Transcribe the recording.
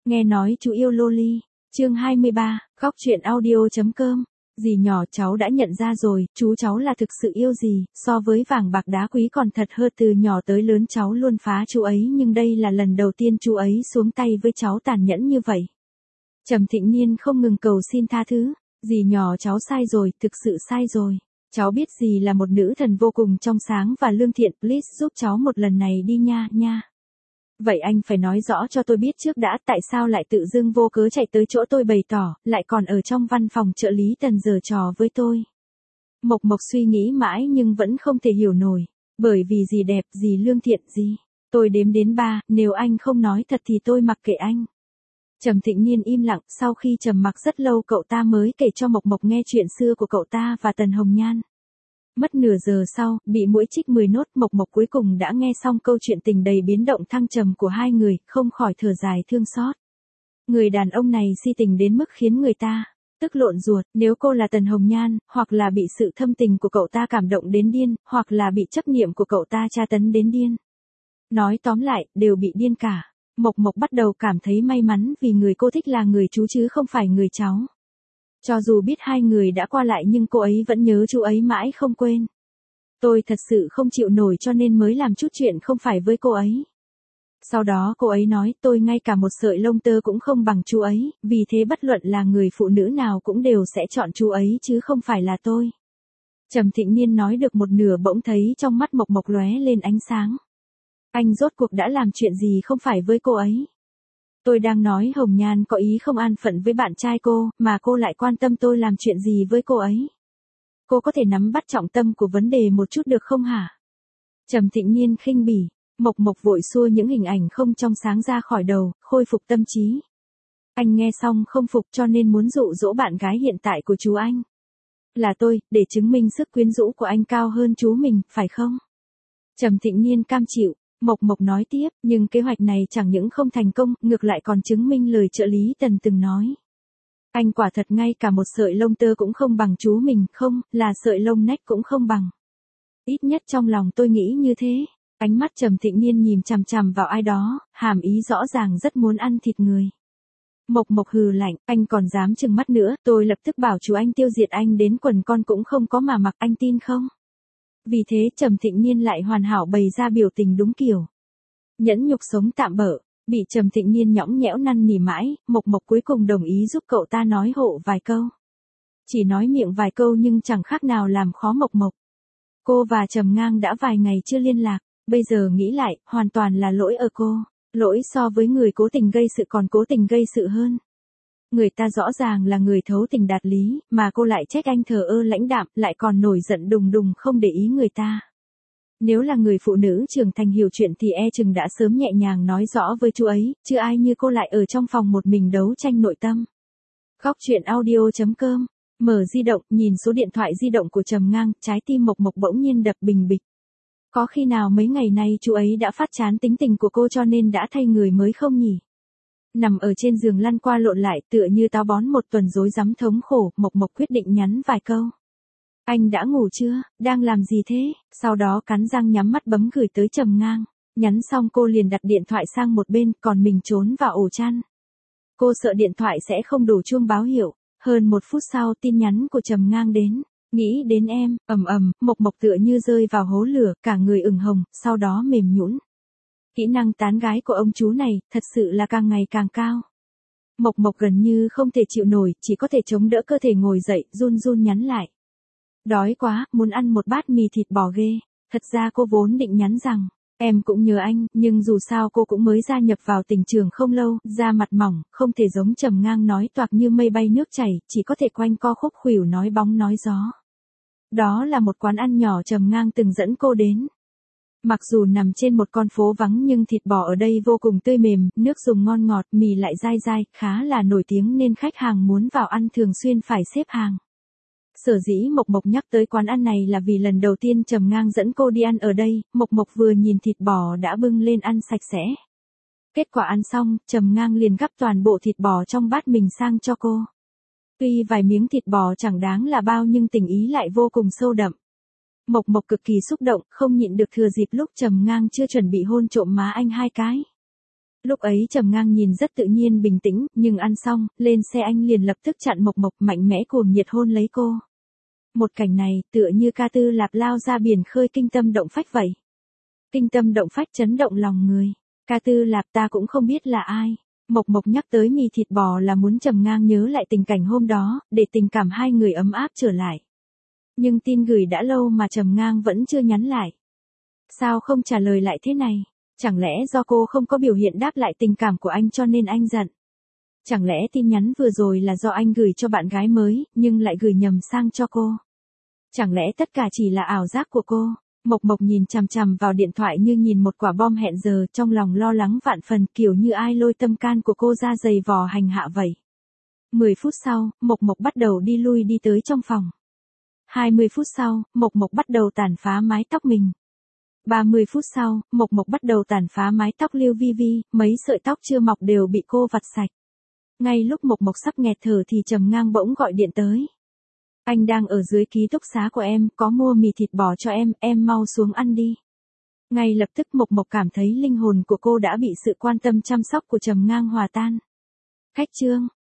Nghe nói chú yêu loli. Chương 23, khóc chuyện audio.com. Dì nhỏ cháu đã nhận ra rồi, chú cháu là thực sự yêu dì, so với vàng bạc đá quý còn thật hơn. Từ nhỏ tới lớn cháu luôn phá chú ấy, nhưng đây là lần đầu tiên chú ấy xuống tay với cháu tàn nhẫn như vậy. Trầm Thịnh Niên không ngừng cầu xin tha thứ. Dì nhỏ cháu sai rồi, thực sự sai rồi. Cháu biết dì là một nữ thần vô cùng trong sáng và lương thiện, please giúp cháu một lần này đi nha. Vậy anh phải nói rõ cho tôi biết trước đã, tại sao lại tự dưng vô cớ chạy tới chỗ tôi bày tỏ, lại còn ở trong văn phòng trợ lý Tần giở trò với tôi. Mộc Mộc suy nghĩ mãi nhưng vẫn không thể hiểu nổi. Bởi vì dì đẹp, dì lương thiện, dì. Tôi đếm đến 3, nếu anh không nói thật thì tôi mặc kệ anh. Trầm Thịnh Niên im lặng, sau khi trầm mặc rất lâu cậu ta mới kể cho Mộc Mộc nghe chuyện xưa của cậu ta và Tần Hồng Nhan. Mất nửa giờ sau, bị muỗi chích 10 nốt, Mộc Mộc cuối cùng đã nghe xong câu chuyện tình đầy biến động thăng trầm của hai người, không khỏi thở dài thương xót. Người đàn ông này si tình đến mức khiến người ta tức lộn ruột, nếu cô là Tần Hồng Nhan, hoặc là bị sự thâm tình của cậu ta cảm động đến điên, hoặc là bị chấp niệm của cậu ta tra tấn đến điên. Nói tóm lại, đều bị điên cả. Mộc Mộc bắt đầu cảm thấy may mắn vì người cô thích là người chú chứ không phải người cháu. Cho dù biết hai người đã qua lại nhưng cô ấy vẫn nhớ chú ấy mãi không quên. Tôi thật sự không chịu nổi cho nên mới làm chút chuyện không phải với cô ấy. Sau đó cô ấy nói tôi ngay cả một sợi lông tơ cũng không bằng chú ấy, vì thế bất luận là người phụ nữ nào cũng đều sẽ chọn chú ấy chứ không phải là tôi. Trầm Thịnh Niên nói được một nửa bỗng thấy trong mắt Mộc Mộc lóe lên ánh sáng. Anh rốt cuộc đã làm chuyện gì không phải với cô ấy? Tôi đang nói Hồng Nhan có ý không an phận với bạn trai cô, mà cô lại quan tâm tôi làm chuyện gì với cô ấy. Cô có thể nắm bắt trọng tâm của vấn đề một chút được không hả? Trầm Thịnh Niên khinh bỉ. Mộc Mộc vội xua những hình ảnh không trong sáng ra khỏi đầu, khôi phục tâm trí. Anh nghe xong không phục cho nên muốn dụ dỗ bạn gái hiện tại của chú anh. Là tôi, để chứng minh sức quyến rũ của anh cao hơn chú mình, phải không? Trầm Thịnh Niên cam chịu. Mộc Mộc nói tiếp, nhưng kế hoạch này chẳng những không thành công, ngược lại còn chứng minh lời trợ lý Tần từng nói. Anh quả thật ngay cả một sợi lông tơ cũng không bằng chú mình, không, là sợi lông nách cũng không bằng. Ít nhất trong lòng tôi nghĩ như thế. Ánh mắt Trầm Thịnh Niên nhìn chằm chằm vào ai đó, hàm ý rõ ràng rất muốn ăn thịt người. Mộc Mộc hừ lạnh, anh còn dám trừng mắt nữa, tôi lập tức bảo chú anh tiêu diệt anh đến quần con cũng không có mà mặc, anh tin không? Vì thế Trầm Thịnh Niên lại hoàn hảo bày ra biểu tình đúng kiểu. Nhẫn nhục sống tạm bợ, bị Trầm Thịnh Niên nhõng nhẽo năn nỉ mãi, Mộc Mộc cuối cùng đồng ý giúp cậu ta nói hộ vài câu. Chỉ nói miệng vài câu nhưng chẳng khác nào làm khó Mộc Mộc. Cô và Trầm Ngang đã vài ngày chưa liên lạc, bây giờ nghĩ lại, hoàn toàn là lỗi ở cô. Lỗi so với người cố tình gây sự còn cố tình gây sự hơn. Người ta rõ ràng là người thấu tình đạt lý, mà cô lại trách anh thờ ơ lãnh đạm, lại còn nổi giận đùng đùng không để ý người ta. Nếu là người phụ nữ trưởng thành hiểu chuyện thì chừng đã sớm nhẹ nhàng nói rõ với chú ấy, chứ ai như cô lại ở trong phòng một mình đấu tranh nội tâm. Khóc chuyện audio.com. Mở di động, nhìn số điện thoại di động của Trầm Ngang, trái tim Mộc Mộc bỗng nhiên đập bình bịch. Có khi nào mấy ngày nay chú ấy đã phát chán tính tình của cô cho nên đã thay người mới không nhỉ? Nằm ở trên giường lăn qua lộn lại tựa như táo bón một tuần rối rắm thống khổ, Mộc Mộc quyết định nhắn vài câu. Anh đã ngủ chưa, đang làm gì thế? Sau đó cắn răng nhắm mắt bấm gửi tới Trầm Ngang. Nhắn xong cô liền đặt điện thoại sang một bên, còn mình trốn vào ổ chăn. Cô sợ điện thoại sẽ không đổ chuông báo hiệu. Hơn 1 phút sau tin nhắn của Trầm Ngang đến. Nghĩ đến em, Mộc Mộc tựa như rơi vào hố lửa, cả người ửng hồng, sau đó mềm nhũn. Kỹ năng tán gái của ông chú này, thật sự là càng ngày càng cao. Mộc Mộc gần như không thể chịu nổi, chỉ có thể chống đỡ cơ thể ngồi dậy, run run nhắn lại. Đói quá, muốn ăn một bát mì thịt bò ghê. Thật ra cô vốn định nhắn rằng, em cũng nhớ anh, nhưng dù sao cô cũng mới gia nhập vào tình trường không lâu, da mặt mỏng, không thể giống Trầm Ngang nói toạc như mây bay nước chảy, chỉ có thể quanh co khúc khuỷu nói bóng nói gió. Đó là một quán ăn nhỏ Trầm Ngang từng dẫn cô đến. Mặc dù nằm trên một con phố vắng nhưng thịt bò ở đây vô cùng tươi mềm, nước dùng ngon ngọt, mì lại dai dai, khá là nổi tiếng nên khách hàng muốn vào ăn thường xuyên phải xếp hàng. Sở dĩ Mộc Mộc nhắc tới quán ăn này là vì lần đầu tiên Trầm Ngang dẫn cô đi ăn ở đây, Mộc Mộc vừa nhìn thịt bò đã bưng lên ăn sạch sẽ. Kết quả ăn xong, Trầm Ngang liền gắp toàn bộ thịt bò trong bát mình sang cho cô. Tuy vài miếng thịt bò chẳng đáng là bao nhưng tình ý lại vô cùng sâu đậm. Mộc Mộc cực kỳ xúc động, không nhịn được thừa dịp lúc Trầm Ngang chưa chuẩn bị hôn trộm má anh 2 cái. Lúc ấy Trầm Ngang nhìn rất tự nhiên bình tĩnh, nhưng ăn xong, lên xe anh liền lập tức chặn Mộc Mộc, mạnh mẽ cuồng nhiệt hôn lấy cô. Một cảnh này, tựa như ca tư lạp lao ra biển khơi kinh tâm động phách vậy. Kinh tâm động phách chấn động lòng người. Ca tư lạp ta cũng không biết là ai. Mộc Mộc nhắc tới mì thịt bò là muốn Trầm Ngang nhớ lại tình cảnh hôm đó, để tình cảm hai người ấm áp trở lại. Nhưng tin gửi đã lâu mà Trầm Ngang vẫn chưa nhắn lại. Sao không trả lời lại thế này? Chẳng lẽ do cô không có biểu hiện đáp lại tình cảm của anh cho nên anh giận? Chẳng lẽ tin nhắn vừa rồi là do anh gửi cho bạn gái mới, nhưng lại gửi nhầm sang cho cô? Chẳng lẽ tất cả chỉ là ảo giác của cô? Mộc Mộc nhìn chằm chằm vào điện thoại như nhìn một quả bom hẹn giờ, trong lòng lo lắng vạn phần, kiểu như ai lôi tâm can của cô ra giày vò hành hạ vậy. 10 phút sau, Mộc Mộc bắt đầu đi lui đi tới trong phòng. 20 phút sau, Mộc Mộc bắt đầu tàn phá mái tóc mình. 30 phút sau, Mộc Mộc bắt đầu tàn phá mái tóc Lưu Vi Vi, mấy sợi tóc chưa mọc đều bị cô vặt sạch. Ngay lúc Mộc Mộc sắp nghẹt thở thì Trầm Ngang bỗng gọi điện tới. Anh đang ở dưới ký túc xá của em, có mua mì thịt bò cho em mau xuống ăn đi. Ngay lập tức Mộc Mộc cảm thấy linh hồn của cô đã bị sự quan tâm chăm sóc của Trầm Ngang hòa tan. Khách trương,